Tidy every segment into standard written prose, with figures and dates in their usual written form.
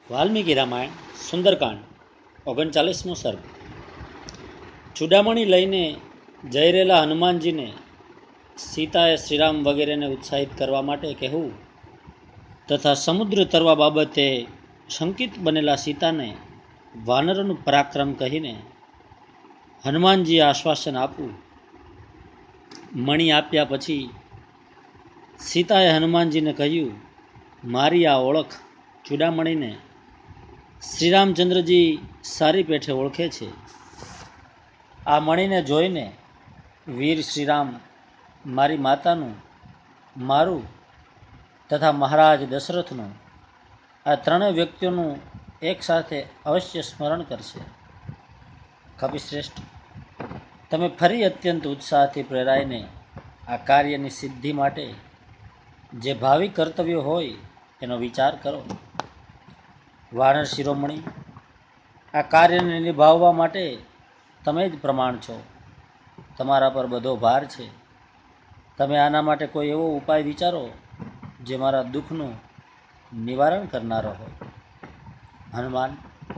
વાલ્મીકી રામાયણ સુંદરકાંડ 39મો સર્ગ। ચૂડામણી લઈને જઈ રહેલા હનુમાનજીને સીતાએ શ્રીરામ વગેરેને ઉત્સાહિત કરવા માટે કહેવું તથા સમુદ્ર તરવા બાબતે શંકિત બનેલા સીતાને વાનરોનું પરાક્રમ કહીને હનુમાનજીએ આશ્વાસન આપવું। મણી આપ્યા પછી સીતાએ હનુમાનજીને કહ્યું, મારી આ ઓળખ ચૂડામણીને શ્રીરામચંદ્રજી સારી પેઠે ઓળખે છે। આ મણીને જોઈને વીર શ્રીરામ મારી માતાનું, મારું તથા મહારાજ દશરથનું, આ ત્રણેય વ્યક્તિઓનું એક સાથે અવશ્ય સ્મરણ કરશે। કપિશ્રેષ્ઠ, તમે ફરી અત્યંત ઉત્સાહથી પ્રેરાઈને આ કાર્યની સિદ્ધિ માટે જે ભાવિ કર્તવ્યો હોય એનો વિચાર કરો। વાનર શિરોમણી, આ કાર્યને નિભાવવા માટે તમે જ પ્રમાણ છો, તમારા પર બધો ભાર છે। તમે આના માટે કોઈ એવો ઉપાય વિચારો જે મારા દુઃખનું નિવારણ કરનારો હોય। હનુમાન,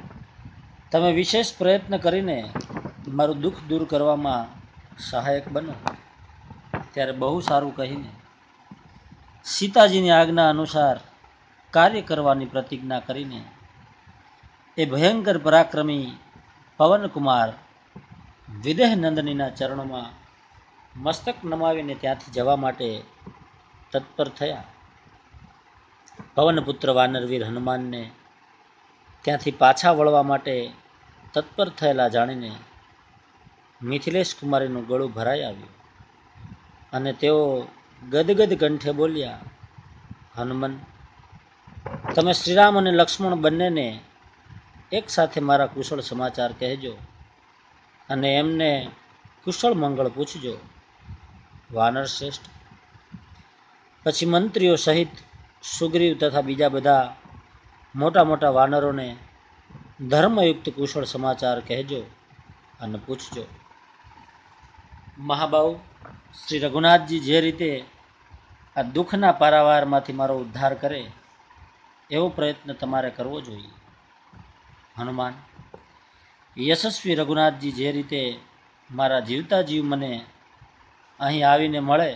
તમે વિશેષ પ્રયત્ન કરીને મારું દુઃખ દૂર કરવામાં સહાયક બનો। ત્યારે બહુ સારું કહીને સીતાજીની આજ્ઞા અનુસાર કાર્ય કરવાની પ્રતિજ્ઞા કરીને એ ભયંકર પરાક્રમી પવનકુમાર વિદેહ નંદનીના ચરણોમાં મસ્તક નમાવીને ત્યાંથી જવા માટે તત્પર થયા। પવનપુત્ર વાનરવીર હનુમાનને ત્યાંથી પાછા વળવા માટે તત્પર થયેલા જાણીને મિથિલેશ કુમારીનું ગળું ભરાઈ આવ્યું અને તેઓ ગદગદ કંઠે બોલ્યા, હનુમન, તમે શ્રીરામ અને લક્ષ્મણ બંનેને એક સાથે મારા કુશળ સમાચાર કહેજો અને એમને કુશળ મંગળ પૂછજો। વાનર શ્રેષ્ઠ, પછી મંત્રીઓ સહિત સુગ્રીવ તથા બીજા બધા મોટા મોટા વાનરોને ધર્મયુક્ત કુશળ સમાચાર કહેજો અને પૂછજો। મહાબાહુ શ્રી રઘુનાથજી જે રીતે આ દુઃખના પારાવારમાંથી મારો ઉદ્ધાર કરે એવો પ્રયત્ન તમારે કરવો જોઈએ। હનુમાન, યશસ્વી રઘુનાથજી જે રીતે મારા જીવતા જીવ મને અહીં આવીને મળે,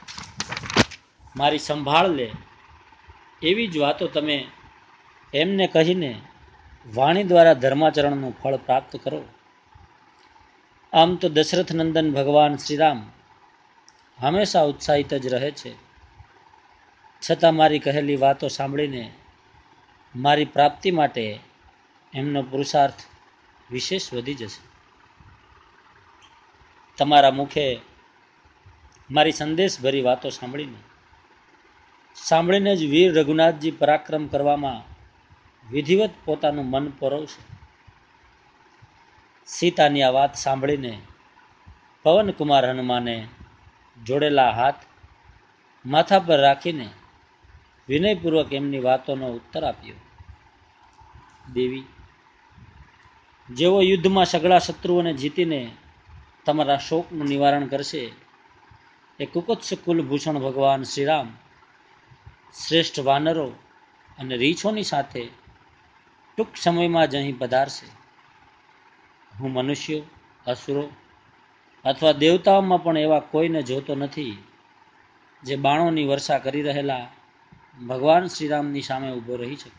મારી સંભાળ લે, એવી જ વાતો તમે એમને કહીને વાણી દ્વારા ધર્માચરણનું ફળ પ્રાપ્ત કરો। આમ તો દશરથ નંદન ભગવાન શ્રીરામ હંમેશા ઉત્સાહિત જ રહે છે, છતાં મારી કહેલી વાતો સાંભળીને મારી પ્રાપ્તિ માટે એમનો પુરુષાર્થ વિશેષ વધી જશે। તમારા મુખે મારી સંદેશભરી વાતો સાંભળીને જ વીર રઘુનાથજી પરાક્રમ કરવામાં વિધિવત પોતાનું મન પરોવશે। સીતાની આ વાત સાંભળીને પવનકુમાર હનુમાને જોડેલા હાથ માથા પર રાખીને વિનયપૂર્વક એમની વાતોનો ઉત્તર આપ્યો। દેવી, જેઓ યુદ્ધમાં સઘળા શત્રુઓને જીતીને તમારા શોકનું નિવારણ કરશે એ કુકુત્સ કુલભૂષણ ભગવાન શ્રીરામ શ્રેષ્ઠ વાનરો અને રીછોની સાથે ટૂંક સમયમાં જ અહીં પધારશે। હું મનુષ્યો, અસુરો અથવા દેવતાઓમાં પણ એવા કોઈને જોતો નથી જે બાણોની વર્ષા કરી રહેલા ભગવાન શ્રીરામની સામે ઊભો રહી શકે।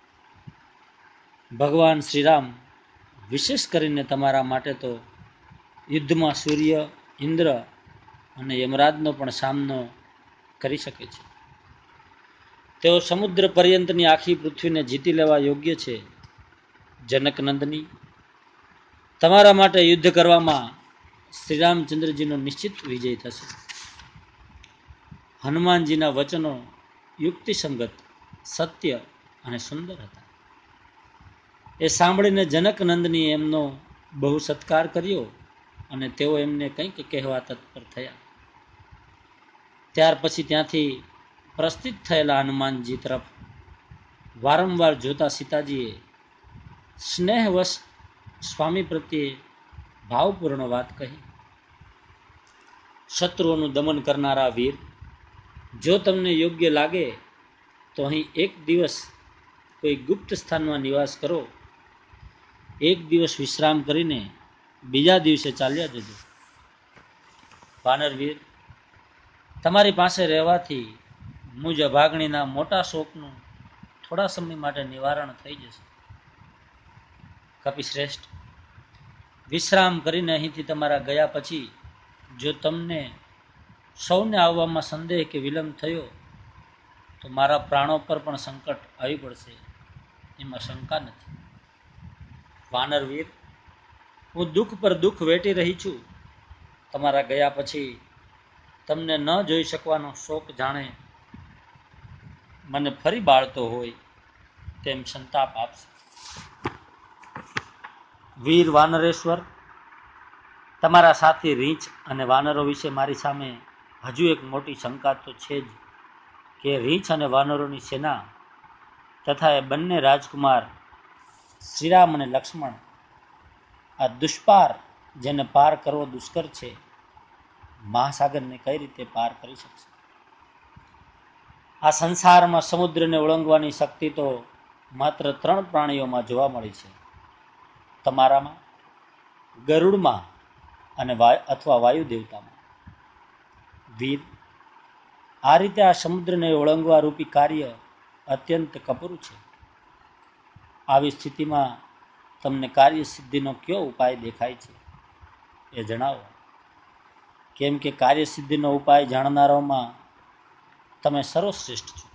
ભગવાન શ્રીરામ વિશેષ કરીને તમારા માટે તો યુદ્ધમાં સૂર્ય, ઇન્દ્ર અને યમરાજનો પણ સામનો કરી શકે છે। તેઓ સમુદ્ર પર્યંતની આખી પૃથ્વીને જીતી લેવા યોગ્ય છે। જનકનંદની, તમારા માટે યુદ્ધ કરવામાં શ્રીરામચંદ્રજીનો નિશ્ચિત વિજય થશે। હનુમાનજીના વચનો યુક્તિસંગત, સત્ય અને સુંદર હતા। એ સાંભળીને જનકનંદનીએ એમનો બહુ સત્કાર કર્યો અને તેઓ એમને કંઈક કહેવા તત્પર થયા। ત્યાર પછી ત્યાંથી પ્રસ્થિત થયેલા હનુમાનજી તરફ વારંવાર જોતા સીતાજીએ સ્નેહવશ સ્વામી પ્રત્યે ભાવપૂર્ણ વાત કહી। શત્રુઓનું દમન કરનારા વીર, જો તમને યોગ્ય લાગે તો અહીં એક દિવસ કોઈ ગુપ્ત સ્થાનમાં નિવાસ કરો. એક દિવસ વિશ્રામ કરીને બીજા દિવસે ચાલ્યા જજો. વાનરવીર, તમારી પાસે રહેવાથી મુજ અભાગણીના મોટા શોકનું થોડા સમય માટે નિવારણ થઈ જશે. કપિશ્રેષ્ઠ, વિશ્રામ કરીને અહીંથી તમારા ગયા પછી જો તમને સૌને આવવામાં સંદેહ કે વિલંબ થયો તો મારા પ્રાણો પર પણ સંકટ આવી પડશે, એમાં શંકા નથી. વાનરવીર, હું દુઃખ પર દુઃખ વેઠી રહી છું. તમારા ગયા પછી તમને ન જોઈ શકવાનો શોક જાણે મને ફરી બાળતો હોય તેમ સંતાપ આપશે. વીર વાનરેશ્વર, તમારા સાથી રીંછ અને વાનરો વિશે મારી સામે હજુ એક મોટી શંકા તો છે જ કે રીંછ અને વાનરોની સેના તથા એ બંને રાજકુમાર શ્રીરામ અને લક્ષ્મણ આ દુષ્પાર, જેને પાર કરવો દુષ્કર છે, મહાસાગરને કઈ રીતે પાર કરી શકશે? આ સંસારમાં સમુદ્રને ઓળંગવાની શક્તિ તો માત્ર 3 પ્રાણીઓમાં જોવા મળી છે, તમારામાં, ગરુડમાં અને અથવા વાયુ દેવતામાં. વીર, આ રીતે આ સમુદ્રને ઓળંગવા રૂપી કાર્ય અત્યંત કપરું છે. આવી સ્થિતિમાં તમને કાર્યસિદ્ધિનો કયો ઉપાય દેખાય છે એ જણાવો. કેમ કે કાર્યસિદ્ધિનો ઉપાય જાણનારાઓમાં તમે સર્વશ્રેષ્ઠ છો.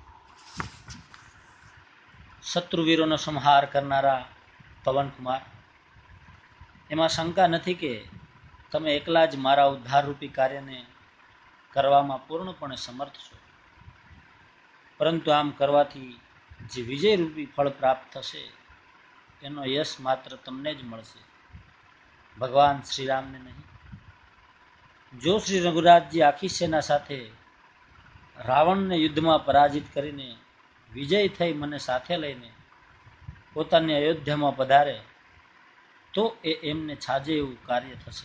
શત્રુવીરોનો સંહાર કરનારા પવનકુમાર, એમાં શંકા નથી કે તમે એકલા જ મારા ઉદ્ધારરૂપી કાર્યને કરવામાં પૂર્ણપણે સમર્થ છો. પરંતુ આમ કરવાથી જે વિજયરૂપી ફળ પ્રાપ્ત થશે એનો યશ માત્ર તમને જ મળશે, ભગવાન શ્રીરામને નહીં. જો શ્રી રઘુરાજજી આખી સેના સાથે રાવણને યુદ્ધમાં પરાજિત કરીને વિજય થઈ મને સાથે લઈને પોતાની અયોધ્યામાં પધારે તો એ એમને છાજે એવું કાર્ય થશે.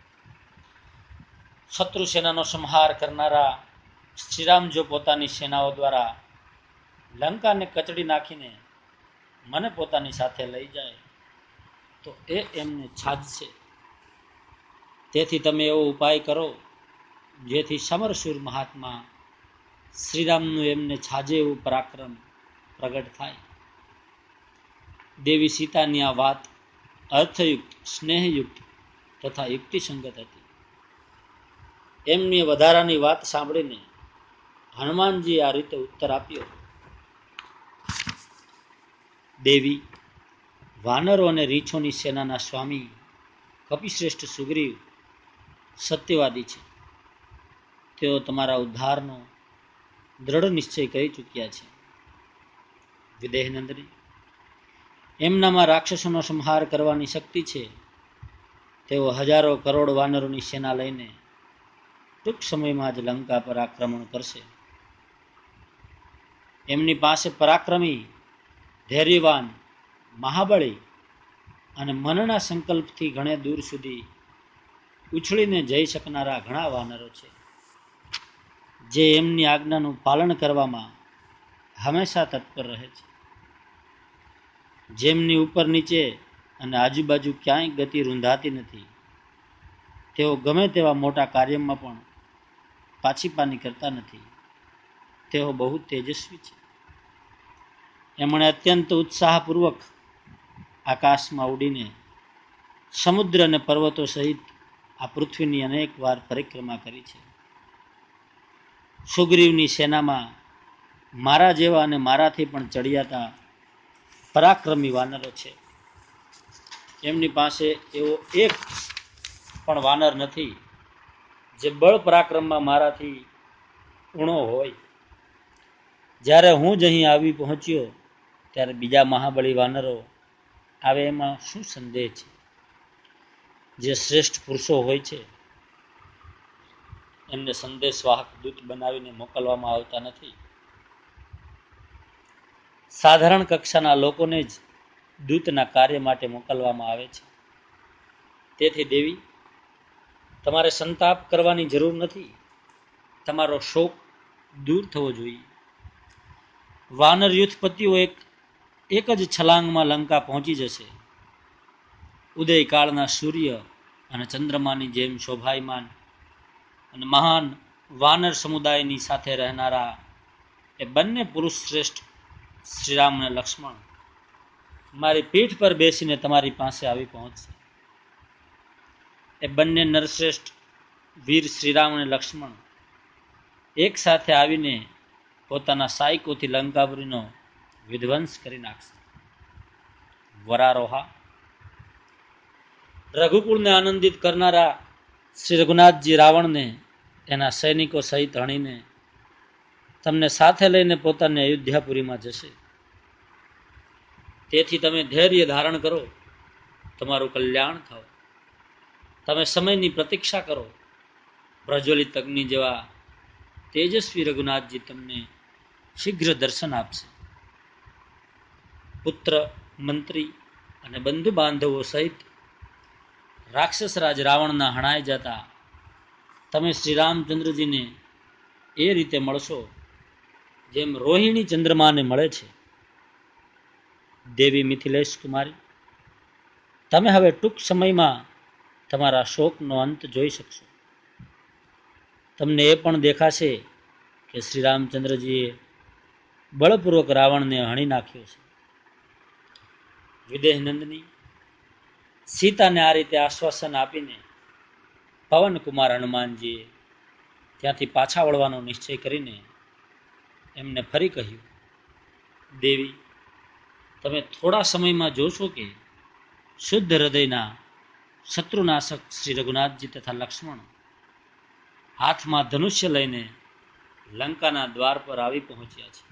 શત્રુ સેનાનો સંહાર કરનારા શ્રીરામ જો પોતાની સેનાઓ દ્વારા લંકાને કચડી નાખીને મને પોતાની સાથે લઈ જાય તો એ એમને છાજશે. તેથી તમે એવો ઉપાય કરો જેથી સમરશૂર મહાત્મા શ્રીરામનું એમને છાજે એવું પરાક્રમ પ્રગટ થાય. દેવી સીતાની આ વાત અર્થયુક્ત, સ્નેહયુક્ત તથા યુક્તિસંગત હતી. એમની વધારાની વાત સાંભળીને હનુમાનજી આ રીતે ઉત્તર આપ્યો. દેવી, વાનરો અને રીંછોની સેનાના સ્વામી કપિશ્રેષ્ઠ સુગ્રીવ સત્યવાદી છે. તેઓ તમારા ઉદ્ધારનો દ્રઢ નિશ્ચય કરી ચૂક્યા છે. વિદેહનંદની, એમનામાં રાક્ષસોનો સંહાર કરવાની શક્તિ છે. તેઓ હજારો કરોડ વાનરોની સેના લઈને ટૂંક સમયમાં જ લંકા પર આક્રમણ કરશે. એમની પાસે પરાક્રમી, ધૈર્યવાન, મહાબળી અને મનના સંકલ્પથી ઘણે દૂર સુધી ઉછળીને જઈ શકનારા ઘણા વાનરો છે, જે એમની આજ્ઞાનું પાલન કરવામાં હંમેશા તત્પર રહે છે. જેમની ઉપર નીચે અને આજુબાજુ ક્યાંય ગતિ રૂંધાતી નથી, તેઓ ગમે તેવા મોટા કાર્યમાં પણ પાછીપાની કરતા નથી. તેઓ બહુ તેજસ્વી છે. એમણે અત્યંત ઉત્સાહપૂર્વક આકાશમાં ઉડીને સમુદ્ર અને પર્વતો સહિત આ પૃથ્વીની અનેક વાર પરિક્રમા કરી છે. સુગ્રીવની સેનામાં મારા જેવા અને મારાથી પણ ચડિયાતા પરાક્રમી વાનરો છે. એમની પાસે એવો એક પણ વાનર નથી જે બળ પરાક્રમમાં મારાથી ઊણો હોય. જ્યારે હું જ અહીં આવી પહોંચ્યો ત્યારે બીજા મહાબળી વાનરો આવે એમાં શું સંદેહ છે? જે શ્રેષ્ઠ પુરુષો હોય છે એમને સંદેશવાહક દૂત બનાવીને મોકલવામાં આવતા નથી. સાધારણ કક્ષાના લોકોને જ દૂતના કાર્ય માટે મોકલવામાં આવે છે. તેથી દેવી, તમારે સંતાપ કરવાની જરૂર નથી. તમારો શોક દૂર થવો જોઈએ. વાનર યુથપતિઓ એક એક જ છલાંગમાં લંકા પહોંચી જશે. ઉદયકાળના સૂર્ય અને ચંદ્રમાની જેમ શોભાયમાન અને મહાન વાનર સમુદાયની સાથે રહેનારા એ બંને પુરુષ શ્રેષ્ઠ શ્રીરામ અને લક્ષ્મણ મારી પીઠ પર બેસીને તમારી પાસે આવી પહોંચશે. એ બંને નરશ્રેષ્ઠ વીર શ્રીરામ અને લક્ષ્મણ એક સાથે આવીને પોતાના સાયકોથી લંકાપુરીનો વિધ્વંસ કરી નાખશે. વરારોહા, રઘુકુળને આનંદિત કરનારા શ્રી રઘુનાથજી રાવણને એના સૈનિકો સહિત હણીને તમને સાથે લઈને પોતાની અયોધ્યાપુરીમાં જશે. તેથી તમે ધૈર્ય ધારણ કરો, તમારું કલ્યાણ થાવ. તમે સમયની પ્રતીક્ષા કરો. પ્રજ્વલિત અગ્નિ જેવા તેજસ્વી રઘુનાથજી તમને શીઘ્ર દર્શન આપશે. પુત્ર, મંત્રી અને બંધુ બાંધવો સહિત રાક્ષસ રાજ રાવણના હણાઈ જતા તમે શ્રી રામચંદ્રજીને એ રીતે મળશો જેમ રોહિણી ચંદ્રમાને મળે છે. દેવી મિથિલેશ કુમારી, તમે હવે ટૂંક સમયમાં તમારા શોકનો અંત જોઈ શકશો. તમને એ પણ દેખાશે કે શ્રી રામચંદ્રજીએ બળપૂર્વક રાવણને હણી નાખ્યો છે. વિદેહ નંદની સીતાને આ રીતે આશ્વાસન આપીને પવનકુમાર હનુમાનજીએ ત્યાંથી પાછા વળવાનો નિશ્ચય કરીને એમને ફરી કહ્યું, દેવી, તમે થોડા સમયમાં જોશો કે શુદ્ધ હૃદયના શત્રુનાશક શ્રી રઘુનાથજી તથા લક્ષ્મણ હાથમાં ધનુષ્ય લઈને લંકાના દ્વાર પર આવી પહોંચ્યા છે.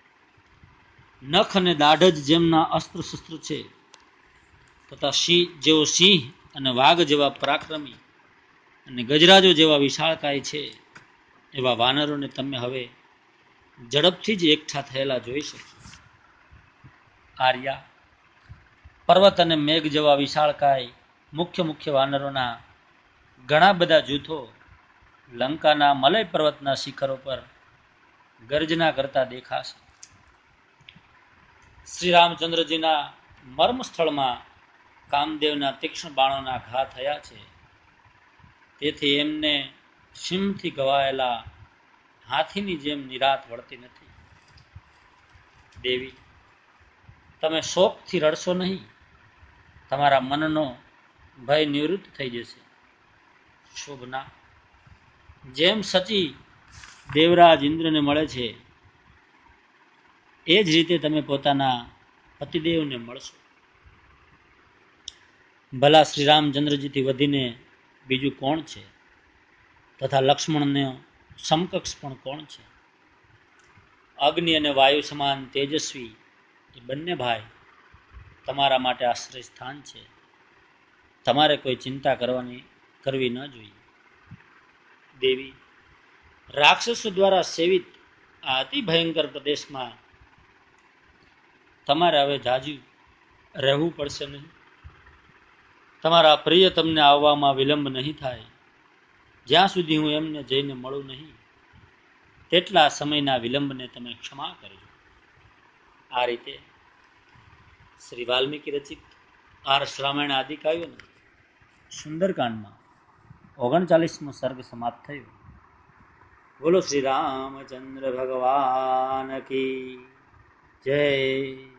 નખ અને દાઢ જ જેમના અસ્ત્ર શસ્ત્ર છે તથા જેઓ સિંહ અને વાઘ જેવા પરાક્રમી અને ગજરાજો જેવા વિશાળકાય છે એવા વાનરોને તમે હવે ઝડપથી જ એકઠા થયેલા જોઈ શકશો. આર્યા, પર્વત અને મેઘ જેવા વિશાળકાય મુખ્ય વાનરોના ઘણા બધા જૂથો લંકાના મલય પર્વતના શિખરો પર ગર્જના કરતા દેખાશે. શ્રી રામચંદ્રજીના મર્મ સ્થળમાં કામદેવના તીક્ષ્ણ બાણોના ઘા થયા છે. તેથી એમને સિંહથી ઘવાયેલા હાથીની જેમ નિરાત વળતી નથી. દેવી, તમે શોકથી રડશો નહીં. તમારા મનનો ભય નિવૃત્ત થઈ જશે. શોભના, જેમ સચી દેવરાજ ઇન્દ્રને મળે છે એ જ રીતે તમે પોતાના પતિદેવને મળશો. ભલા શ્રી રામચંદ્રજીથી વધીને બીજું કોણ છે તથા લક્ષ્મણને સમકક્ષ પણ કોણ છે? અગ્નિ અને વાયુ સમાન તેજસ્વી એ બંને ભાઈ તમારા માટે આશ્રય સ્થાન છે. તમારે કોઈ ચિંતા કરવી ન જોઈએ. દેવી, રાક્ષસો દ્વારા સેવિત આ અતિ ભયંકર પ્રદેશમાં તમારે હવે જાજુ રહેવું પડશે નહીં. તમારા પ્રિય તમને આવવામાં વિલંબ નહીં થાય. જ્યાં સુધી હું એમને જઈને મળું નહીં તેટલા સમયના વિલંબને તમે ક્ષમા કરજો. આ રીતે શ્રી વાલ્મીકી રચિત આર્ષ રામાયણ આદિ કાવ્યના સુંદરકાંડમાં 39મો સર્ગ સમાપ્ત થયો. બોલો શ્રી રામચંદ્ર ભગવાન કી જય.